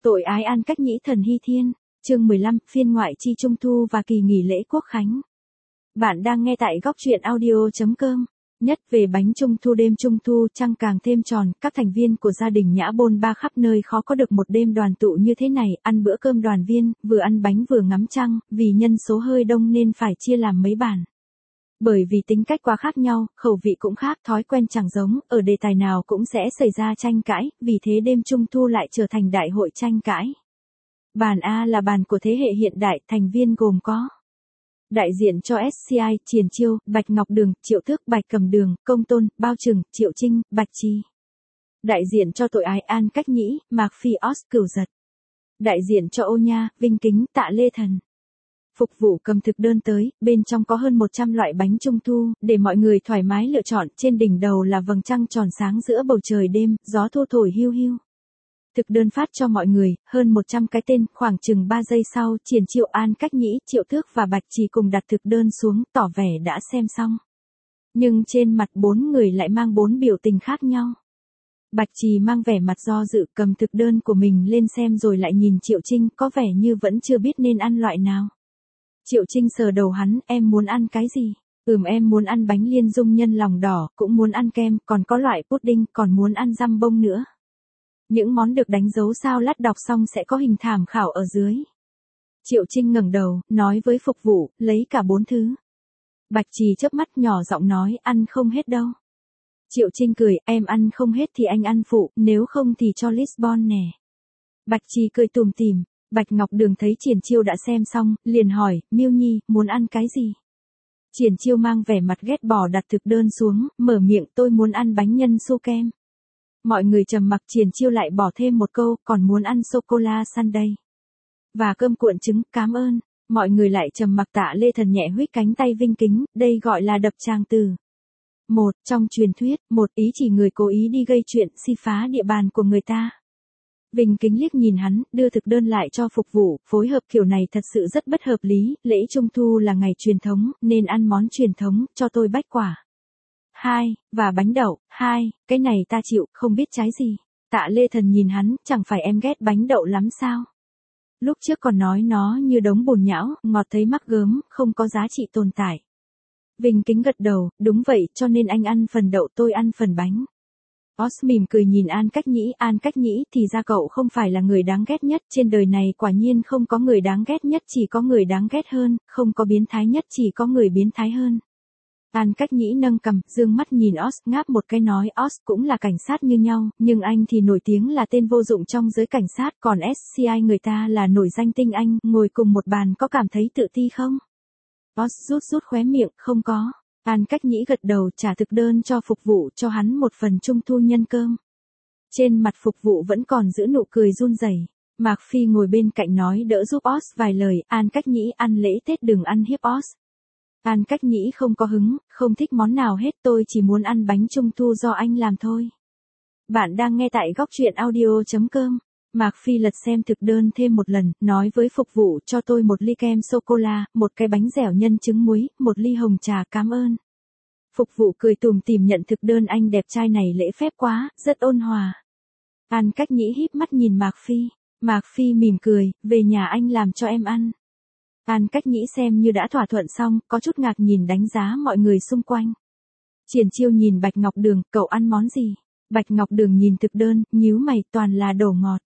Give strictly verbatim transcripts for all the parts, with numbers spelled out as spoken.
Tội ái An Cách Nhĩ Thần Hy Thiên, chương mười lăm, phiên ngoại chi Trung thu và kỳ nghỉ lễ Quốc khánh. Bạn đang nghe tại góc truyện audio chấm com. Nhất về bánh Trung thu, đêm Trung thu trăng càng thêm tròn, các thành viên của gia đình Nhã bôn ba khắp nơi khó có được một đêm đoàn tụ như thế này, ăn bữa cơm đoàn viên, vừa ăn bánh vừa ngắm trăng, vì nhân số hơi đông nên phải chia làm mấy bàn. Bởi vì tính cách quá khác nhau, khẩu vị cũng khác, thói quen chẳng giống, ở đề tài nào cũng sẽ xảy ra tranh cãi, vì thế đêm Trung thu lại trở thành đại hội tranh cãi. Bàn A là bàn của thế hệ hiện đại, thành viên gồm có đại diện cho ét xê i, Triền Chiêu, Bạch Ngọc Đường, Triệu Thước, Bạch Cầm Đường, Công Tôn, Bao Trừng, Triệu Trinh, Bạch Trì. Đại diện cho tội ái An Cách Nhĩ, Mạc Phi, Os, Cửu Giật. Đại diện cho Ô Nha, Vinh Kính, Tạ Lê Thần. Phục vụ cầm thực đơn tới, bên trong có hơn một trăm loại bánh Trung thu, để mọi người thoải mái lựa chọn, trên đỉnh đầu là vầng trăng tròn sáng giữa bầu trời đêm, gió thu thổi hiu hiu. Thực đơn phát cho mọi người, hơn một trăm cái tên, khoảng chừng ba giây sau, Triền Chiêu, An Cách Nhĩ, Triệu Thước và Bạch Trì cùng đặt thực đơn xuống, tỏ vẻ đã xem xong. Nhưng trên mặt bốn người lại mang bốn biểu tình khác nhau. Bạch Trì mang vẻ mặt do dự, cầm thực đơn của mình lên xem rồi lại nhìn Triệu Trinh, có vẻ như vẫn chưa biết nên ăn loại nào. Triệu Trinh sờ đầu hắn, em muốn ăn cái gì? Ừm, em muốn ăn bánh liên dung nhân lòng đỏ, cũng muốn ăn kem, còn có loại pudding, còn muốn ăn dăm bông nữa. Những món được đánh dấu sao lát đọc xong sẽ có hình tham khảo ở dưới. Triệu Trinh ngẩng đầu, nói với phục vụ, lấy cả bốn thứ. Bạch Trì chớp mắt nhỏ giọng nói, ăn không hết đâu. Triệu Trinh cười, em ăn không hết thì anh ăn phụ, nếu không thì cho Lisbon nè. Bạch Trì cười tủm tỉm. Bạch Ngọc Đường thấy Triền Chiêu đã xem xong, liền hỏi, Miêu Nhi, muốn ăn cái gì? Triền Chiêu mang vẻ mặt ghét bỏ đặt thực đơn xuống, mở miệng, tôi muốn ăn bánh nhân su kem. Mọi người trầm mặc, Triền Chiêu lại bỏ thêm một câu, còn muốn ăn sô-cô-la sundae. Và cơm cuộn trứng, cảm ơn. Mọi người lại trầm mặc. Tạ Lê Thần nhẹ huých cánh tay Vinh Kính, đây gọi là đập tràng từ. Một, trong truyền thuyết, một ý chỉ người cố ý đi gây chuyện, xi phá địa bàn của người ta. Vinh Kính liếc nhìn hắn, đưa thực đơn lại cho phục vụ, phối hợp kiểu này thật sự rất bất hợp lý, lễ Trung thu là ngày truyền thống, nên ăn món truyền thống, cho tôi bách quả. Hai, và bánh đậu, hai, cái này ta chịu, không biết trái gì. Tạ Lê Thần nhìn hắn, chẳng phải em ghét bánh đậu lắm sao? Lúc trước còn nói nó như đống bùn nhão, ngọt thấy mắc gớm, không có giá trị tồn tại. Vinh Kính gật đầu, đúng vậy, cho nên anh ăn phần đậu, tôi ăn phần bánh. Os mỉm cười nhìn An Cách Nhĩ, An Cách Nhĩ, thì ra cậu không phải là người đáng ghét nhất, trên đời này quả nhiên không có người đáng ghét nhất, chỉ có người đáng ghét hơn, không có biến thái nhất, chỉ có người biến thái hơn. An Cách Nhĩ nâng cằm, dương mắt nhìn Os, ngáp một cái nói, Os cũng là cảnh sát như nhau, nhưng anh thì nổi tiếng là tên vô dụng trong giới cảnh sát, còn ét xê i người ta là nổi danh tinh anh, ngồi cùng một bàn có cảm thấy tự ti không? Os rút rút khóe miệng, không có. An Cách Nhĩ gật đầu, trả thực đơn cho phục vụ, cho hắn một phần Trung thu nhân cơm. Trên mặt phục vụ vẫn còn giữ nụ cười run rẩy. Mạc Phi ngồi bên cạnh nói đỡ giúp Os vài lời, An Cách Nhĩ ăn lễ Tết đừng ăn hiếp Os. An Cách Nhĩ không có hứng, không thích món nào hết, tôi chỉ muốn ăn bánh Trung thu do anh làm thôi. Bạn đang nghe tại góc truyện audio chấm com. Mạc Phi lật xem thực đơn thêm một lần, nói với phục vụ, cho tôi một ly kem sô-cô-la, một cái bánh dẻo nhân trứng muối, một ly hồng trà, cảm ơn. Phục vụ cười tủm tỉm nhận thực đơn, anh đẹp trai này lễ phép quá, rất ôn hòa. An Cách Nhĩ híp mắt nhìn Mạc Phi. Mạc Phi mỉm cười, về nhà anh làm cho em ăn. An Cách Nhĩ xem như đã thỏa thuận xong, có chút ngạc nhìn đánh giá mọi người xung quanh. Triền Chiêu nhìn Bạch Ngọc Đường, cậu ăn món gì? Bạch Ngọc Đường nhìn thực đơn, nhíu mày, toàn là đồ ngọt.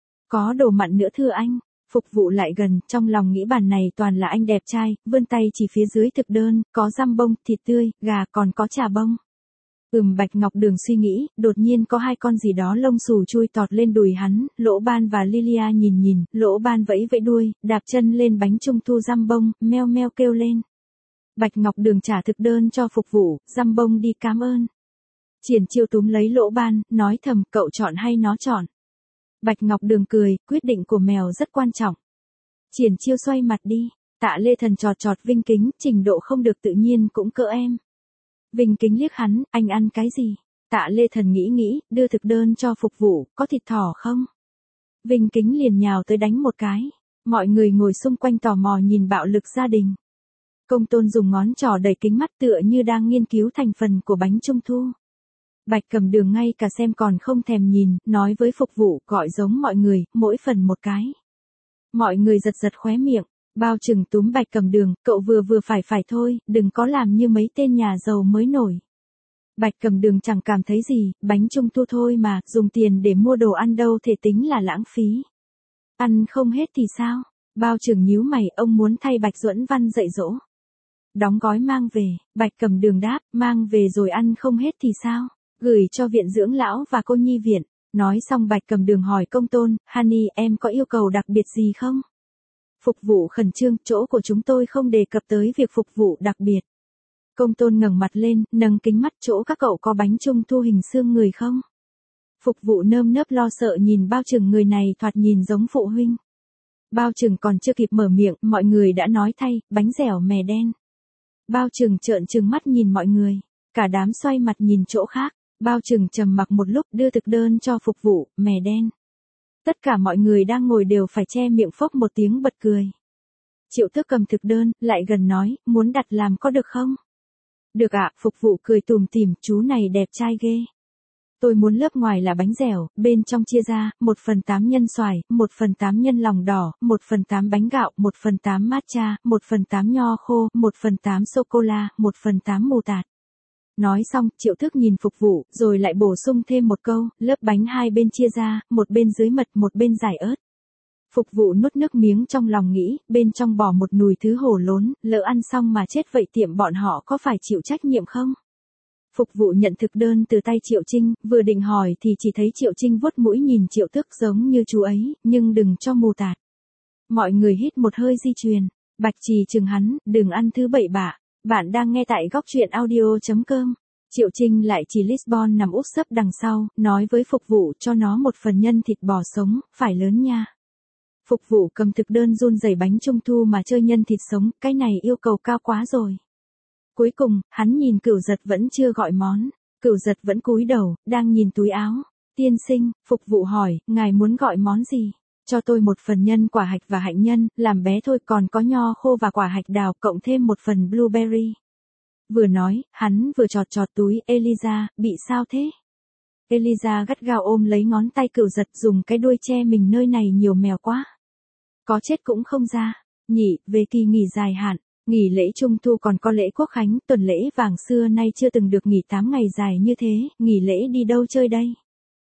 Có đồ mặn nữa thưa anh. Phục vụ lại gần, trong lòng nghĩ bàn này toàn là anh đẹp trai, vươn tay chỉ phía dưới thực đơn, có dăm bông, thịt tươi, gà, còn có chả bông. Ừm, Bạch Ngọc Đường suy nghĩ, đột nhiên có hai con gì đó lông xù chui tọt lên đùi hắn, Lỗ Ban và Lilia nhìn nhìn, Lỗ Ban vẫy vẫy đuôi, đạp chân lên bánh Trung thu dăm bông, meo meo kêu lên. Bạch Ngọc Đường trả thực đơn cho phục vụ, dăm bông đi, cảm ơn. Triền Chiêu túm lấy Lỗ Ban, nói thầm, cậu chọn hay nó chọn? Bạch Ngọc Đường cười, quyết định của mèo rất quan trọng. Triền Chiêu xoay mặt đi. Tạ Lê Thần chọt chọt Vinh Kính, trình độ không được tự nhiên cũng cỡ em. Vinh Kính liếc hắn, anh ăn cái gì? Tạ Lê Thần nghĩ nghĩ, đưa thực đơn cho phục vụ, có thịt thỏ không? Vinh Kính liền nhào tới đánh một cái. Mọi người ngồi xung quanh tò mò nhìn bạo lực gia đình. Công Tôn dùng ngón trỏ đẩy kính mắt tựa như đang nghiên cứu thành phần của bánh Trung thu. Bạch Cẩm Đường ngay cả xem còn không thèm nhìn, nói với phục vụ gọi giống mọi người, mỗi phần một cái. Mọi người giật giật khóe miệng, bao trừng túm Bạch Cẩm Đường, cậu vừa vừa phải phải thôi, đừng có làm như mấy tên nhà giàu mới nổi. Bạch Cẩm Đường chẳng cảm thấy gì, bánh trung thu thôi mà, dùng tiền để mua đồ ăn đâu thể tính là lãng phí. Ăn không hết thì sao? Bao trừng nhíu mày, ông muốn thay Bạch Duẫn Văn dạy dỗ. Đóng gói mang về, Bạch Cẩm Đường đáp, mang về rồi ăn không hết thì sao? Gửi cho viện dưỡng lão và cô nhi viện. Nói xong Bạch Cẩm Đường hỏi công tôn, Honey, em có yêu cầu đặc biệt gì không? Phục vụ khẩn trương, chỗ của chúng tôi không đề cập tới việc phục vụ đặc biệt. Công tôn ngẩng mặt lên, nâng kính mắt, chỗ các cậu có bánh trung thu hình xương người không? Phục vụ nơm nớp lo sợ nhìn bao trừng, người này thoạt nhìn giống phụ huynh. Bao trừng còn chưa kịp mở miệng, mọi người đã nói thay, bánh dẻo mè đen. Bao trừng trợn trừng mắt nhìn mọi người, cả đám xoay mặt nhìn chỗ khác. Bao trừng trầm mặc một lúc, đưa thực đơn cho phục vụ, mè đen. Tất cả mọi người đang ngồi đều phải che miệng phốc một tiếng bật cười. Triệu Tước cầm thực đơn, lại gần nói, muốn đặt làm có được không? Được ạ, phục vụ cười tùm tìm, chú này đẹp trai ghê. Tôi muốn lớp ngoài là bánh dẻo, bên trong chia ra, một phần tám nhân xoài, một phần tám nhân lòng đỏ, một phần tám bánh gạo, một phần tám matcha, một phần tám nho khô, một phần tám sô-cô-la, một phần tám mù tạt. Nói xong, Triệu Tước nhìn phục vụ, rồi lại bổ sung thêm một câu, lớp bánh hai bên chia ra, một bên dưới mật, một bên giải ớt. Phục vụ nuốt nước miếng trong lòng nghĩ, bên trong bỏ một nùi thứ hổ lốn, lỡ ăn xong mà chết vậy tiệm bọn họ có phải chịu trách nhiệm không? Phục vụ nhận thực đơn từ tay Triệu Trinh, vừa định hỏi thì chỉ thấy Triệu Trinh vuốt mũi nhìn Triệu Tước giống như chú ấy, nhưng đừng cho mù tạt. Mọi người hít một hơi di truyền, Bạch Trì chừng hắn, đừng ăn thứ bậy bạ. Bạn đang nghe tại góc truyện audio chấm com. Triệu Trinh lại chỉ Lisbon nằm úp sấp đằng sau, nói với phục vụ cho nó một phần nhân thịt bò sống, phải lớn nha. Phục vụ cầm thực đơn run rẩy bánh trung thu mà chơi nhân thịt sống, cái này yêu cầu cao quá rồi. Cuối cùng, hắn nhìn Cửu Giật vẫn chưa gọi món. Cửu Giật vẫn cúi đầu, đang nhìn túi áo. Tiên sinh, phục vụ hỏi, ngài muốn gọi món gì? Cho tôi một phần nhân quả hạch và hạnh nhân, làm bé thôi, còn có nho khô và quả hạch đào, cộng thêm một phần blueberry. Vừa nói, hắn vừa chọt chọt túi. Eliza, bị sao thế? Eliza gắt gao ôm lấy ngón tay Cửu Giật, dùng cái đuôi che mình, nơi này nhiều mèo quá. Có chết cũng không ra. Nhỉ, về kỳ nghỉ dài hạn, nghỉ lễ trung thu còn có lễ quốc khánh, tuần lễ vàng xưa nay chưa từng được nghỉ tám ngày dài như thế, nghỉ lễ đi đâu chơi đây?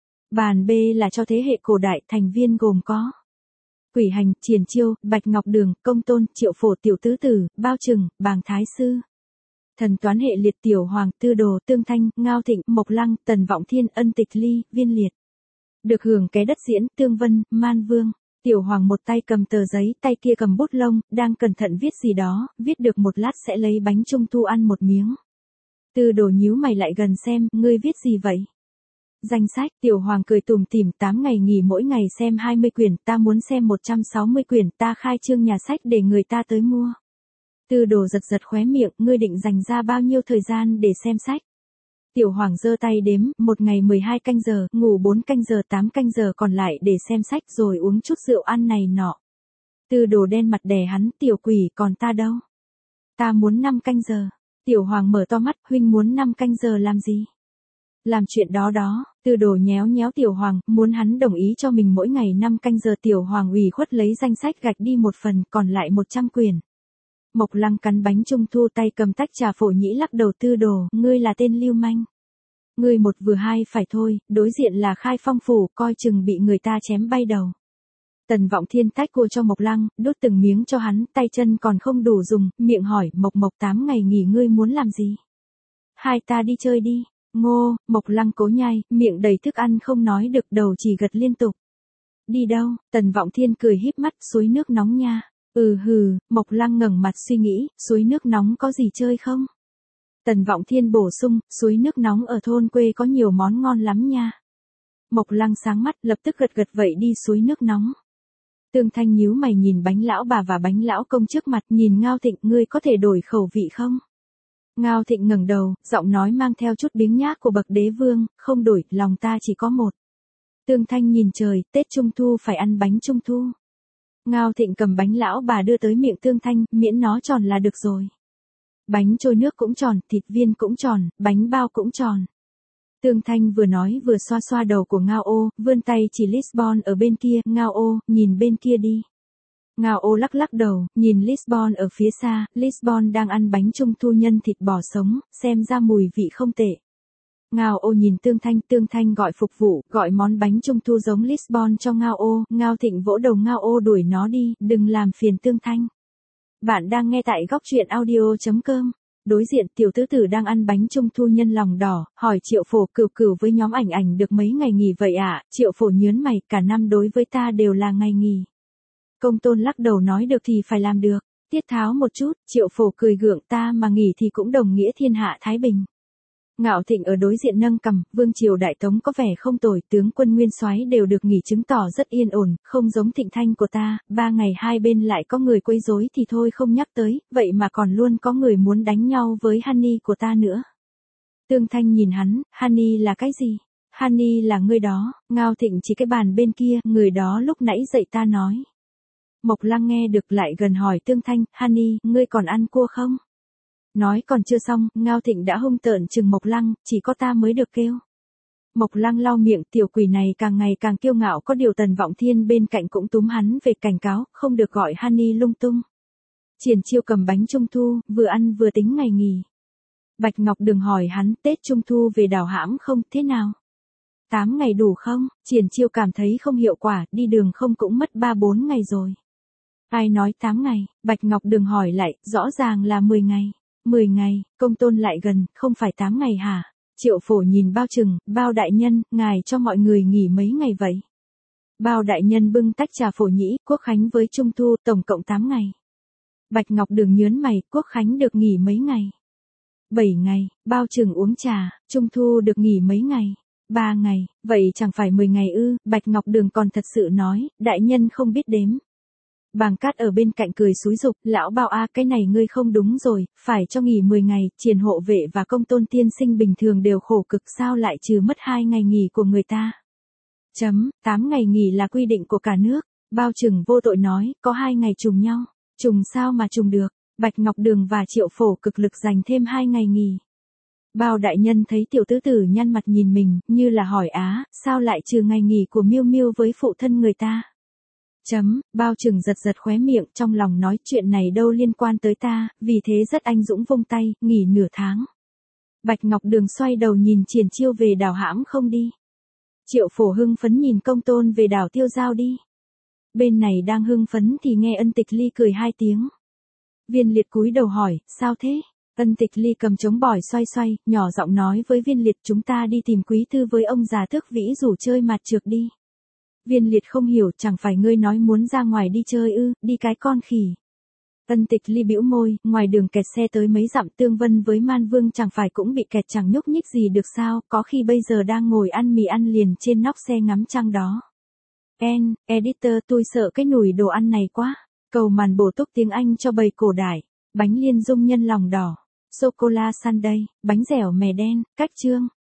Bàn B là cho thế hệ cổ đại, thành viên gồm có Quỷ Hành, Triển Chiêu, Bạch Ngọc Đường, Công Tôn, Triệu Phổ, Tiểu Tứ Tử, Bao Trừng, Bàng Thái Sư. Thần toán hệ liệt, Tiểu Hoàng, Tư Đồ, Tương Thanh, Ngao Thịnh, Mộc Lăng, Tần Vọng Thiên, Ân Tịch Ly, Viên Liệt. Được hưởng cái đất diễn, Tương Vân, Man Vương. Tiểu Hoàng một tay cầm tờ giấy, tay kia cầm bút lông, đang cẩn thận viết gì đó, viết được một lát sẽ lấy bánh trung thu ăn một miếng. Tư Đồ nhíu mày lại gần xem, ngươi viết gì vậy? Danh sách. Tiểu Hoàng cười tủm tỉm, tám ngày nghỉ mỗi ngày xem hai mươi quyển, ta muốn xem một trăm sáu mươi quyển, ta khai trương nhà sách để người ta tới mua. Tư Đồ giật giật khóe miệng, ngươi định dành ra bao nhiêu thời gian để xem sách? Tiểu Hoàng giơ tay đếm, một ngày mười hai canh giờ, ngủ bốn canh giờ, tám canh giờ còn lại để xem sách rồi uống chút rượu ăn này nọ. Tư Đồ đen mặt đè hắn, tiểu quỷ, còn ta đâu? Ta muốn năm canh giờ. Tiểu Hoàng mở to mắt, huynh muốn năm canh giờ làm gì? Làm chuyện đó đó. Tư Đồ nhéo nhéo Tiểu Hoàng, muốn hắn đồng ý cho mình mỗi ngày năm canh giờ. Tiểu Hoàng ủy khuất lấy danh sách gạch đi một phần, còn lại một trăm quyển. Mộc Lăng cắn bánh trung thu, tay cầm tách trà, Phổ Nhĩ lắc đầu. Tư Đồ, ngươi là tên lưu manh. Ngươi một vừa hai phải thôi, đối diện là Khai Phong phủ, coi chừng bị người ta chém bay đầu. Tần Vọng Thiên tách cua cho Mộc Lăng, đút từng miếng cho hắn, tay chân còn không đủ dùng, miệng hỏi, Mộc Mộc, tám ngày nghỉ ngươi muốn làm gì? Hai ta đi chơi đi. Ngô. Mộc Lăng cố nhai, miệng đầy thức ăn không nói được, đầu chỉ gật liên tục. Đi đâu? Tần Vọng Thiên cười híp mắt, suối nước nóng nha. Ừ hừ. Mộc Lăng ngẩng mặt suy nghĩ, suối nước nóng có gì chơi không? Tần Vọng Thiên bổ sung, suối nước nóng ở thôn quê có nhiều món ngon lắm nha. Mộc Lăng sáng mắt, lập tức gật gật, vậy đi suối nước nóng. Tương Thanh nhíu mày nhìn bánh lão bà và bánh lão công trước mặt, nhìn Ngao Thịnh, ngươi có thể đổi khẩu vị không? Ngao Thịnh ngẩng đầu, giọng nói mang theo chút biếng nhác của bậc đế vương, không đổi, lòng ta chỉ có một. Tương Thanh nhìn trời, Tết Trung Thu phải ăn bánh Trung Thu. Ngao Thịnh cầm bánh lão bà đưa tới miệng Tương Thanh, miễn nó tròn là được rồi. Bánh trôi nước cũng tròn, thịt viên cũng tròn, bánh bao cũng tròn. Tương Thanh vừa nói vừa xoa xoa đầu của Ngao Ô, vươn tay chỉ Lisbon ở bên kia, Ngao Ô, nhìn bên kia đi. Ngao Ô lắc lắc đầu, nhìn Lisbon ở phía xa, Lisbon đang ăn bánh trung thu nhân thịt bò sống, xem ra mùi vị không tệ. Ngao Ô nhìn Tương Thanh, Tương Thanh gọi phục vụ, gọi món bánh trung thu giống Lisbon cho Ngao Ô, Ngao Thịnh vỗ đầu Ngao Ô đuổi nó đi, đừng làm phiền Tương Thanh. Bạn đang nghe tại góc truyện audio.com. Đối diện tiểu tứ tử đang ăn bánh trung thu nhân lòng đỏ, hỏi Triệu Phổ cừu cừu với nhóm ảnh ảnh được mấy ngày nghỉ vậy ạ, à? Triệu Phổ nhớn mày, cả năm đối với ta đều là ngày nghỉ. Công Tôn lắc đầu nói được thì phải làm được, tiết tháo một chút, Triệu Phổ cười gượng, ta mà nghỉ thì cũng đồng nghĩa thiên hạ thái bình. Ngạo Thịnh ở đối diện nâng cằm, vương triều đại tống có vẻ không tồi, tướng quân nguyên soái đều được nghỉ chứng tỏ rất yên ổn, không giống Thịnh Thanh của ta, ba ngày hai bên lại có người quấy rối thì thôi không nhắc tới, vậy mà còn luôn có người muốn đánh nhau với Honey của ta nữa. Tương Thanh nhìn hắn, Honey là cái gì? Honey là người đó, Ngao Thịnh chỉ cái bàn bên kia, người đó lúc nãy dậy ta nói. Mộc Lăng nghe được lại gần hỏi Tương Thanh, Honey, ngươi còn ăn cua không? Nói còn chưa xong, Ngao Thịnh đã hung tợn chừng Mộc Lăng, chỉ có ta mới được kêu. Mộc Lăng lau miệng, tiểu quỷ này càng ngày càng kiêu ngạo, có điều Tần Vọng Thiên bên cạnh cũng túm hắn về cảnh cáo, không được gọi Honey lung tung. Triển Chiêu cầm bánh trung thu, vừa ăn vừa tính ngày nghỉ. Bạch Ngọc Đường hỏi hắn, Tết trung thu về đảo hãm không, thế nào? Tám ngày đủ không? Triển Chiêu cảm thấy không hiệu quả, đi đường không cũng mất ba bốn ngày rồi. Ai nói tám ngày? Bạch Ngọc Đường hỏi lại, rõ ràng là mười ngày. mười ngày, Công Tôn lại gần, không phải tám ngày hả? Triệu Phổ nhìn Bao Trừng, Bao đại nhân, ngài cho mọi người nghỉ mấy ngày vậy? Bao đại nhân bưng tách trà phổ nhĩ, Quốc khánh với trung thu, tổng cộng tám ngày. Bạch Ngọc Đường nhớn mày, Quốc khánh được nghỉ mấy ngày? bảy ngày, Bao Trừng uống trà, trung thu được nghỉ mấy ngày? ba ngày, vậy chẳng phải mười ngày ư? Bạch Ngọc Đường còn thật sự nói, đại nhân không biết đếm. Bàng Cát ở bên cạnh cười xúi giục, lão Bao a, cái này ngươi không đúng rồi, phải cho nghỉ mười ngày, Triển hộ vệ và Công Tôn tiên sinh bình thường đều khổ cực, sao lại trừ mất hai ngày nghỉ của người ta. Chấm, tám ngày nghỉ là quy định của cả nước. Bao Trừng vô tội nói, có hai ngày trùng nhau. Trùng sao mà trùng được? Bạch Ngọc Đường và Triệu Phổ cực lực dành thêm hai ngày nghỉ. Bao đại nhân thấy tiểu tứ tử nhăn mặt nhìn mình, như là hỏi á, sao lại trừ ngày nghỉ của Miêu Miêu với phụ thân người ta? Chấm, Bao Trừng giật giật khóe miệng, trong lòng nói chuyện này đâu liên quan tới ta, vì thế rất anh dũng vung tay, nghỉ nửa tháng. Bạch Ngọc Đường xoay đầu nhìn Triển Chiêu về đảo hãm không đi. Triệu Phổ hưng phấn nhìn Công Tôn về đảo Tiêu Giao đi. Bên này đang hưng phấn thì nghe Ân Tịch Ly cười hai tiếng. Viên Liệt cúi đầu hỏi, sao thế? Ân Tịch Ly cầm trống bỏi xoay xoay, nhỏ giọng nói với Viên Liệt, chúng ta đi tìm quý thư với ông già Thước Vĩ rủ chơi mạt trược đi. Viên Liệt không hiểu, chẳng phải ngươi nói muốn ra ngoài đi chơi ư, đi cái con khỉ. Ân Tịch Ly bĩu môi, ngoài đường kẹt xe tới mấy dặm, Tương Vân với Man Vương chẳng phải cũng bị kẹt chẳng nhúc nhích gì được sao, có khi bây giờ đang ngồi ăn mì ăn liền trên nóc xe ngắm trăng đó. En, editor, tôi sợ cái nùi đồ ăn này quá. Cầu màn bổ túc tiếng Anh cho bầy cổ đại. Bánh liên dung nhân lòng đỏ. Sô-cô-la sundae, bánh dẻo mè đen, cách chương.